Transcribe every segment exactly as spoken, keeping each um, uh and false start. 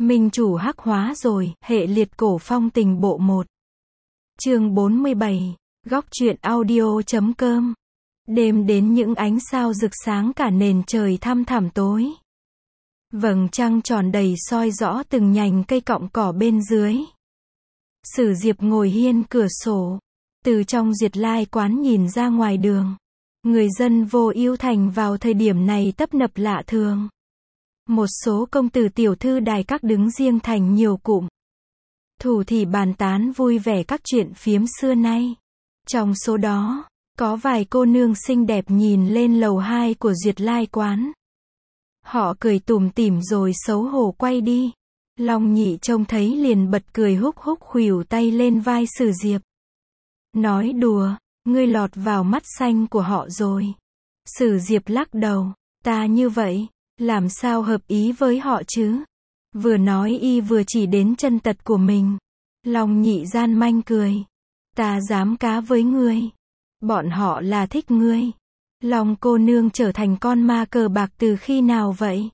Minh chủ hắc hóa rồi, hệ liệt cổ phong tình bộ một. Chương bốn mươi bảy, góc truyện audio chấm com. Đêm đến những ánh sao rực sáng cả nền trời thăm thẳm tối. Vầng trăng tròn đầy soi rõ từng nhành cây cọng cỏ bên dưới. Sử Diệp ngồi hiên cửa sổ, từ trong Duyệt Lai quán nhìn ra ngoài đường. Người dân Vô Ưu Thành vào thời điểm này tấp nập lạ thường. Một số công tử tiểu thư đài các đứng riêng thành nhiều cụm. Thủ thì bàn tán vui vẻ các chuyện phiếm xưa nay. Trong số đó, có vài cô nương xinh đẹp nhìn lên lầu hai của Duyệt Lai quán. Họ cười tủm tỉm rồi xấu hổ quay đi. Long Nhị trông thấy liền bật cười húc húc khuỷu tay lên vai Sử Diệp. Nói đùa, ngươi lọt vào mắt xanh của họ rồi. Sử Diệp lắc đầu, ta như vậy, làm sao hợp ý với họ chứ? Vừa nói y vừa chỉ đến chân tật của mình. Long Nhị gian manh cười. Ta dám cá với ngươi. Bọn họ là thích ngươi. Long cô nương trở thành con ma cờ bạc từ khi nào vậy?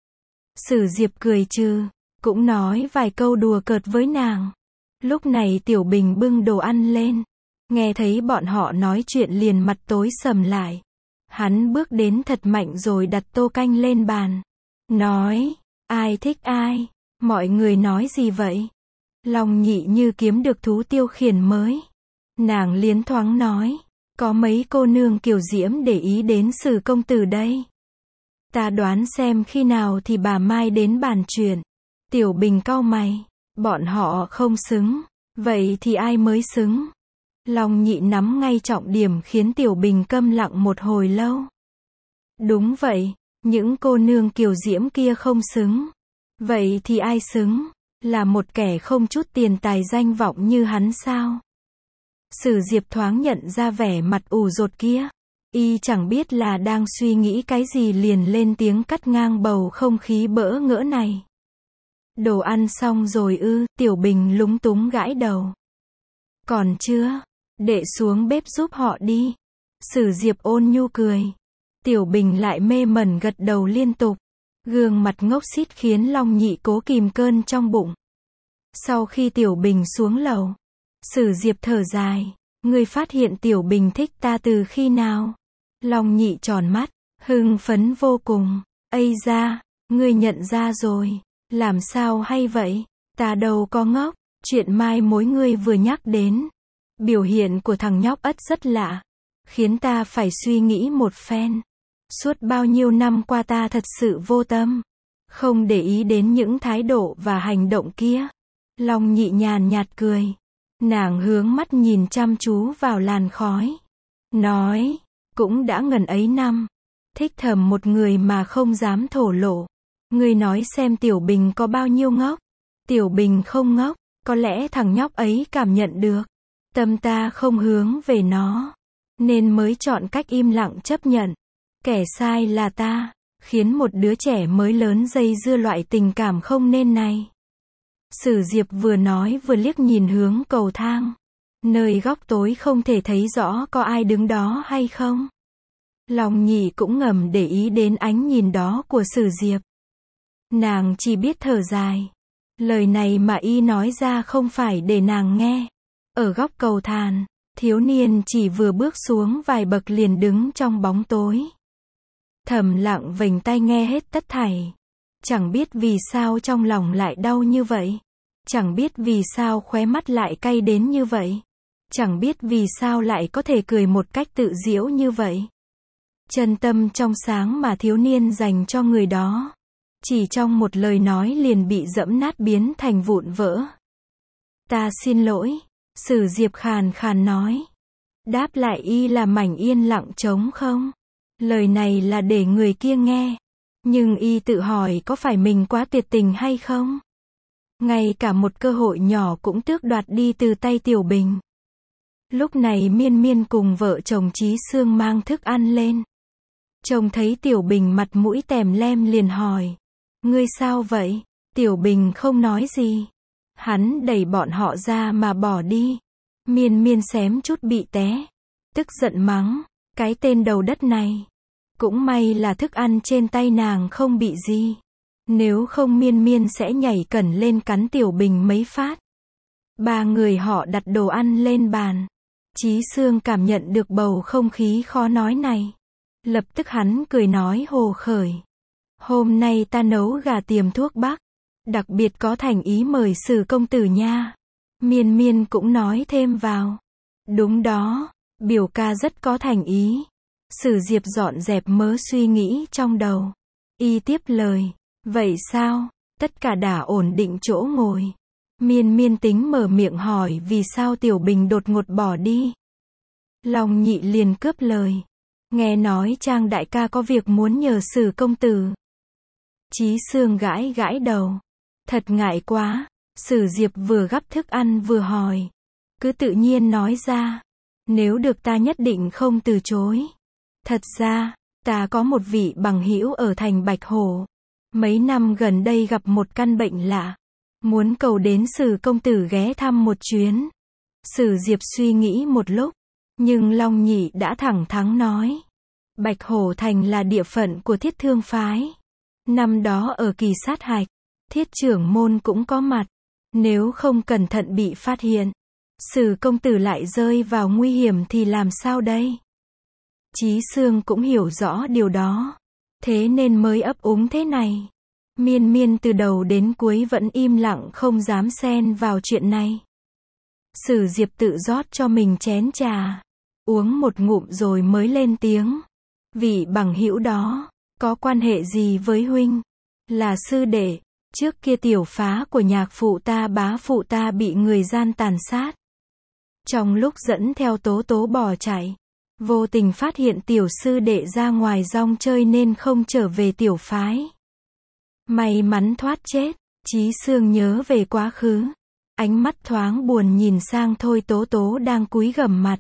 Sử Diệp cười trừ, cũng nói vài câu đùa cợt với nàng. Lúc này Tiểu Bình bưng đồ ăn lên. Nghe thấy bọn họ nói chuyện liền mặt tối sầm lại. Hắn bước đến thật mạnh rồi đặt tô canh lên bàn. Nói, ai thích ai? Mọi người nói gì vậy? Long Nhị như kiếm được thú tiêu khiển mới. Nàng liến thoáng nói, có mấy cô nương kiều diễm để ý đến Sử công tử đây. Ta đoán xem khi nào thì bà Mai đến bàn chuyện. Tiểu Bình cau mày, bọn họ không xứng, vậy thì ai mới xứng? Long Nhị nắm ngay trọng điểm khiến Tiểu Bình câm lặng một hồi lâu. Đúng vậy, những cô nương kiều diễm kia không xứng. Vậy thì ai xứng? Là một kẻ không chút tiền tài danh vọng như hắn sao? Sử Diệp thoáng nhận ra vẻ mặt ủ rột kia. Y chẳng biết là đang suy nghĩ cái gì liền lên tiếng cắt ngang bầu không khí bỡ ngỡ này. Đồ ăn xong rồi ư? Tiểu Bình lúng túng gãi đầu. Còn chưa? Đệ xuống bếp giúp họ đi. Sử Diệp ôn nhu cười. Tiểu Bình lại mê mẩn gật đầu liên tục. Gương mặt ngốc xít khiến Long Nhị cố kìm cơn trong bụng. Sau khi Tiểu Bình xuống lầu, Sử Diệp thở dài. Ngươi phát hiện Tiểu Bình thích ta từ khi nào? Long Nhị tròn mắt, hưng phấn vô cùng. Ây da, ngươi nhận ra rồi. Làm sao hay vậy? Ta đâu có ngốc. Chuyện mai mối ngươi vừa nhắc đến. Biểu hiện của thằng nhóc ất rất lạ. Khiến ta phải suy nghĩ một phen. Suốt bao nhiêu năm qua ta thật sự vô tâm. Không để ý đến những thái độ và hành động kia. Long Nhị nhàn nhạt cười. Nàng hướng mắt nhìn chăm chú vào làn khói. Nói, cũng đã ngần ấy năm. Thích thầm một người mà không dám thổ lộ. Ngươi nói xem Tiểu Bình có bao nhiêu ngốc. Tiểu Bình không ngốc, có lẽ thằng nhóc ấy cảm nhận được. Tâm ta không hướng về nó. Nên mới chọn cách im lặng chấp nhận. Kẻ sai là ta, khiến một đứa trẻ mới lớn dây dưa loại tình cảm không nên này. Sử Diệp vừa nói vừa liếc nhìn hướng cầu thang. Nơi góc tối không thể thấy rõ có ai đứng đó hay không. Long Nhị cũng ngầm để ý đến ánh nhìn đó của Sử Diệp. Nàng chỉ biết thở dài. Lời này mà y nói ra không phải để nàng nghe. Ở góc cầu thang, thiếu niên chỉ vừa bước xuống vài bậc liền đứng trong bóng tối. Thầm lặng vểnh tai nghe hết tất thảy. Chẳng biết vì sao trong lòng lại đau như vậy. Chẳng biết vì sao khóe mắt lại cay đến như vậy. Chẳng biết vì sao lại có thể cười một cách tự giễu như vậy. Chân tâm trong sáng mà thiếu niên dành cho người đó. Chỉ trong một lời nói liền bị dẫm nát biến thành vụn vỡ. Ta xin lỗi. Sử Diệp khàn khàn nói. Đáp lại y là mảnh yên lặng trống không. Lời này là để người kia nghe. Nhưng y tự hỏi có phải mình quá tuyệt tình hay không? Ngay cả một cơ hội nhỏ cũng tước đoạt đi từ tay Tiểu Bình. Lúc này Miên Miên cùng vợ chồng Chí Sương mang thức ăn lên. Trông thấy Tiểu Bình mặt mũi tèm lem liền hỏi. Ngươi sao vậy? Tiểu Bình không nói gì. Hắn đẩy bọn họ ra mà bỏ đi. Miên Miên xém chút bị té. Tức giận mắng. Cái tên đầu đất này. Cũng may là thức ăn trên tay nàng không bị gì. Nếu không Miên Miên sẽ nhảy cẩn lên cắn Tiểu Bình mấy phát. Ba người họ đặt đồ ăn lên bàn. Chí Xương cảm nhận được bầu không khí khó nói này. Lập tức hắn cười nói hồ khởi. Hôm nay ta nấu gà tiềm thuốc bắc. Đặc biệt có thành ý mời Sử công tử nha. Miên Miên cũng nói thêm vào. Đúng đó, biểu ca rất có thành ý. Sử Diệp dọn dẹp mớ suy nghĩ trong đầu. Y tiếp lời. Vậy sao? Tất cả đã ổn định chỗ ngồi. Miên Miên tính mở miệng hỏi vì sao Tiểu Bình đột ngột bỏ đi. Long Nhị liền cướp lời. Nghe nói Trang đại ca có việc muốn nhờ Sử công tử. Chí Xương gãi gãi đầu. Thật ngại quá. Sử Diệp vừa gắp thức ăn vừa hỏi. Cứ tự nhiên nói ra. Nếu được ta nhất định không từ chối. Thật ra, ta có một vị bằng hữu ở thành Bạch Hổ. Mấy năm gần đây gặp một căn bệnh lạ. Muốn cầu đến Sử công tử ghé thăm một chuyến. Sử Diệp suy nghĩ một lúc. Nhưng Long Nhị đã thẳng thắn nói. Bạch Hổ thành là địa phận của Thiết Thương phái. Năm đó ở kỳ sát hạch, Thiết trưởng môn cũng có mặt. Nếu không cẩn thận bị phát hiện, Sử công tử lại rơi vào nguy hiểm thì làm sao đây? Chí Xương cũng hiểu rõ điều đó. Thế nên mới ấp úng thế này. Miên Miên từ đầu đến cuối vẫn im lặng không dám xen vào chuyện này. Sử Diệp tự rót cho mình chén trà. Uống một ngụm rồi mới lên tiếng. Vị bằng hữu đó, có quan hệ gì với huynh? Là sư đệ. Trước kia tiểu phá của nhạc phụ ta bá phụ ta bị người gian tàn sát. Trong lúc dẫn theo Tố Tố bỏ chạy, vô tình phát hiện tiểu sư đệ ra ngoài rong chơi nên không trở về tiểu phái. May mắn thoát chết. Chí Xương nhớ về quá khứ. Ánh mắt thoáng buồn nhìn sang Thôi Tố Tố đang cúi gằm mặt.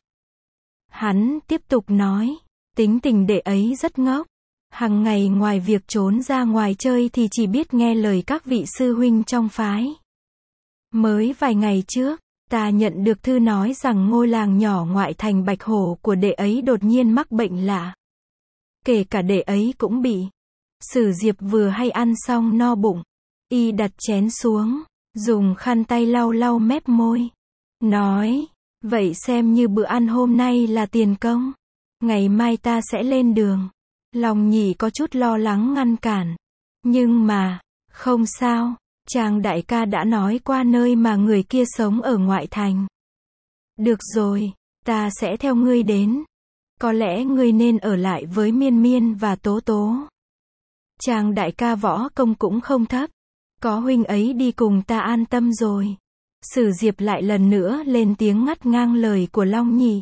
Hắn tiếp tục nói. Tính tình đệ ấy rất ngốc. Hằng ngày ngoài việc trốn ra ngoài chơi thì chỉ biết nghe lời các vị sư huynh trong phái. Mới vài ngày trước, ta nhận được thư nói rằng ngôi làng nhỏ ngoại thành Bạch Hổ của đệ ấy đột nhiên mắc bệnh lạ. Kể cả đệ ấy cũng bị. Sử Diệp vừa hay ăn xong no bụng. Y đặt chén xuống, dùng khăn tay lau lau mép môi. Nói, vậy xem như bữa ăn hôm nay là tiền công. Ngày mai ta sẽ lên đường. Long Nhị có chút lo lắng ngăn cản. Nhưng mà, không sao, Trang đại ca đã nói qua nơi mà người kia sống ở ngoại thành. Được rồi, ta sẽ theo ngươi đến. Có lẽ ngươi nên ở lại với Miên Miên và Tố Tố. Trang đại ca võ công cũng không thấp. Có huynh ấy đi cùng ta an tâm rồi. Sử Diệp lại lần nữa lên tiếng ngắt ngang lời của Long Nhị.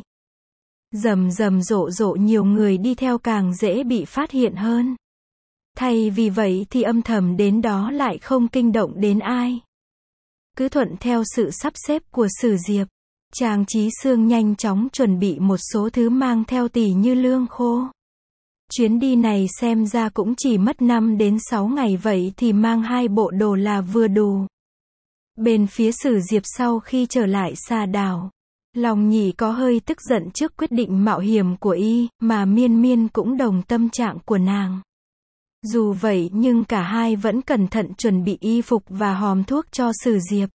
Rầm rầm rộ rộ nhiều người đi theo càng dễ bị phát hiện hơn. Thay vì vậy thì âm thầm đến đó lại không kinh động đến ai. Cứ thuận theo sự sắp xếp của Sử Diệp, Trang Chí Xương nhanh chóng chuẩn bị một số thứ mang theo tỉ như lương khô. Chuyến đi này xem ra cũng chỉ mất năm đến sáu ngày, vậy thì mang hai bộ đồ là vừa đủ. Bên phía Sử Diệp sau khi trở lại Xà Đảo, Long Nhị có hơi tức giận trước quyết định mạo hiểm của y, mà Miên Miên cũng đồng tâm trạng của nàng. Dù vậy nhưng cả hai vẫn cẩn thận chuẩn bị y phục và hòm thuốc cho Sử Diệp.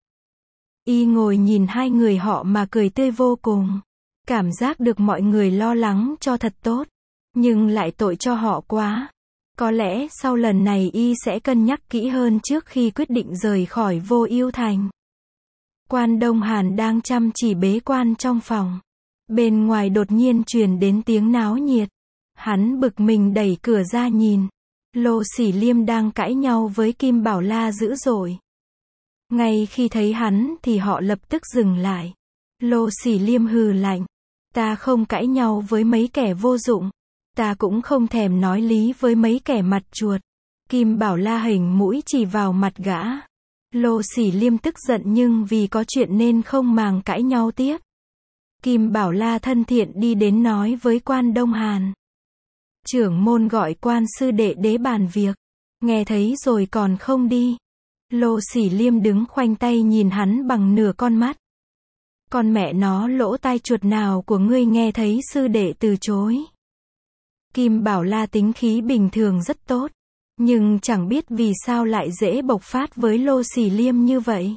Y ngồi nhìn hai người họ mà cười tươi vô cùng. Cảm giác được mọi người lo lắng cho thật tốt. Nhưng lại tội cho họ quá. Có lẽ sau lần này y sẽ cân nhắc kỹ hơn trước khi quyết định rời khỏi Vô Ưu Thành. Quan Đông Hàn đang chăm chỉ bế quan trong phòng. Bên ngoài đột nhiên truyền đến tiếng náo nhiệt. Hắn bực mình đẩy cửa ra nhìn. Lô Sỉ Liêm đang cãi nhau với Kim Bảo La dữ dội. Ngay khi thấy hắn thì họ lập tức dừng lại. Lô Sỉ Liêm hừ lạnh. Ta không cãi nhau với mấy kẻ vô dụng. Ta cũng không thèm nói lý với mấy kẻ mặt chuột. Kim Bảo La hình mũi chỉ vào mặt gã. Lô Sỉ Liêm tức giận nhưng vì có chuyện nên không màng cãi nhau tiếp. Kim Bảo La thân thiện đi đến nói với Quan Đông Hàn. Trưởng môn gọi Quan sư đệ đế bàn việc. Nghe thấy rồi còn không đi. Lô Sỉ Liêm đứng khoanh tay nhìn hắn bằng nửa con mắt. Con mẹ nó lỗ tai chuột nào của ngươi nghe thấy sư đệ từ chối. Kim Bảo La tính khí bình thường rất tốt. Nhưng chẳng biết vì sao lại dễ bộc phát với Lô Xỉ Liêm như vậy.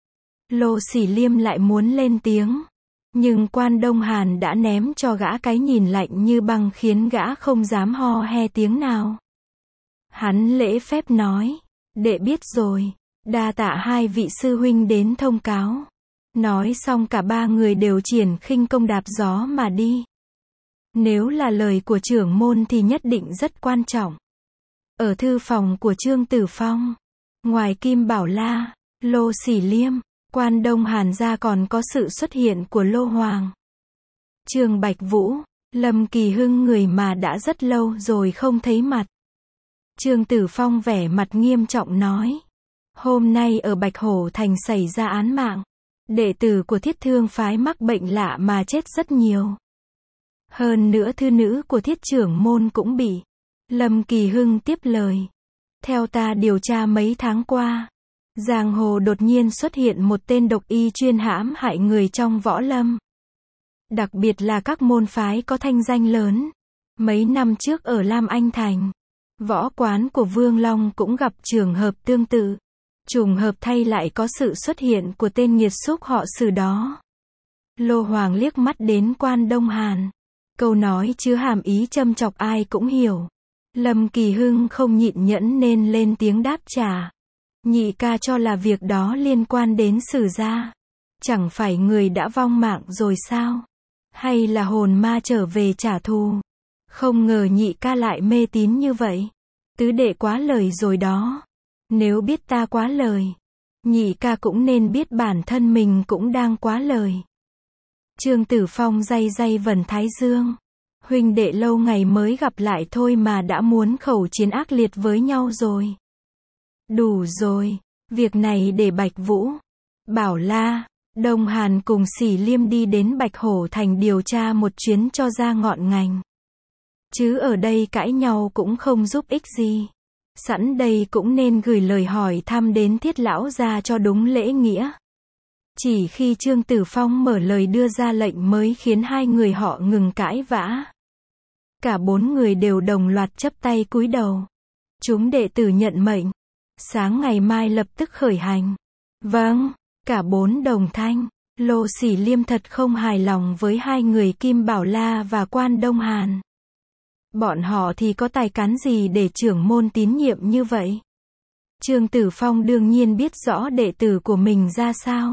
Lô Xỉ Liêm lại muốn lên tiếng. Nhưng Quan Đông Hàn đã ném cho gã cái nhìn lạnh như băng khiến gã không dám ho he tiếng nào. Hắn lễ phép nói, đệ biết rồi, đa tạ hai vị sư huynh đến thông cáo. Nói xong cả ba người đều triển khinh công đạp gió mà đi. Nếu là lời của trưởng môn thì nhất định rất quan trọng. Ở thư phòng của Trương Tử Phong, ngoài Kim Bảo La, Lô Xỉ Liêm, Quan Đông Hàn ra còn có sự xuất hiện của Lô Hoàng, Trương Bạch Vũ, Lâm Kỳ Hưng, người mà đã rất lâu rồi không thấy mặt. Trương Tử Phong vẻ mặt nghiêm trọng nói, hôm nay ở Bạch Hổ Thành xảy ra án mạng. Đệ tử của Thiết Thương phái mắc bệnh lạ mà chết rất nhiều. Hơn nữa thư nữ của Thiết trưởng môn cũng bị. Lâm Kỳ Hưng tiếp lời. Theo ta điều tra mấy tháng qua, giang hồ đột nhiên xuất hiện một tên độc y chuyên hãm hại người trong võ lâm. Đặc biệt là các môn phái có thanh danh lớn. Mấy năm trước ở Lam Anh Thành, võ quán của Vương Long cũng gặp trường hợp tương tự. Trùng hợp thay lại có sự xuất hiện của tên nghiệt xúc họ Sử đó. Lô Hoàng liếc mắt đến Quan Đông Hàn. Câu nói chứa hàm ý châm chọc ai cũng hiểu. Lâm Kỳ Hưng không nhịn nhẫn nên lên tiếng đáp trả. Nhị ca cho là việc đó liên quan đến Sử gia. Chẳng phải người đã vong mạng rồi sao? Hay là hồn ma trở về trả thù? Không ngờ nhị ca lại mê tín như vậy. Tứ đệ quá lời rồi đó. Nếu biết ta quá lời, nhị ca cũng nên biết bản thân mình cũng đang quá lời. Trương Tử Phong day day vần thái dương. Huynh đệ lâu ngày mới gặp lại thôi mà đã muốn khẩu chiến ác liệt với nhau rồi. Đủ rồi, việc này để Bạch Vũ, Bảo La, Đông Hàn cùng Xỉ Liêm đi đến Bạch Hổ Thành điều tra một chuyến cho ra ngọn ngành. Chứ ở đây cãi nhau cũng không giúp ích gì. Sẵn đây cũng nên gửi lời hỏi thăm đến Thiết lão gia cho đúng lễ nghĩa. Chỉ khi Trương Tử Phong mở lời đưa ra lệnh mới khiến hai người họ ngừng cãi vã. Cả bốn người đều đồng loạt chắp tay cúi đầu. Chúng đệ tử nhận mệnh. Sáng ngày mai lập tức khởi hành. Vâng, cả bốn đồng thanh. Lô Xỉ Liêm thật không hài lòng với hai người Kim Bảo La và Quan Đông Hàn. Bọn họ thì có tài cán gì để trưởng môn tín nhiệm như vậy? Trương Tử Phong đương nhiên biết rõ đệ tử của mình ra sao.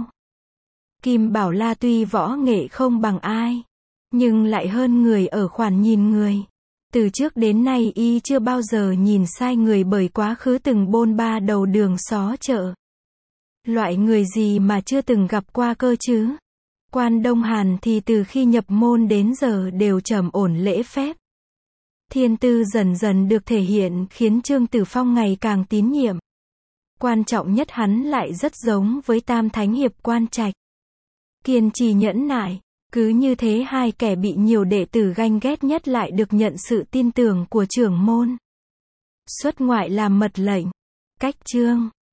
Kim Bảo La tuy võ nghệ không bằng ai, nhưng lại hơn người ở khoản nhìn người. Từ trước đến nay y chưa bao giờ nhìn sai người bởi quá khứ từng bôn ba đầu đường xó chợ. Loại người gì mà chưa từng gặp qua cơ chứ? Quan Đông Hàn thì từ khi nhập môn đến giờ đều trầm ổn lễ phép. Thiên tư dần dần được thể hiện khiến Trương Tử Phong ngày càng tín nhiệm. Quan trọng nhất hắn lại rất giống với Tam Thánh Hiệp Quan Trạch. Kiên trì nhẫn nại, cứ như thế hai kẻ bị nhiều đệ tử ganh ghét nhất lại được nhận sự tin tưởng của trưởng môn. Xuất ngoại làm mật lệnh. Cách chương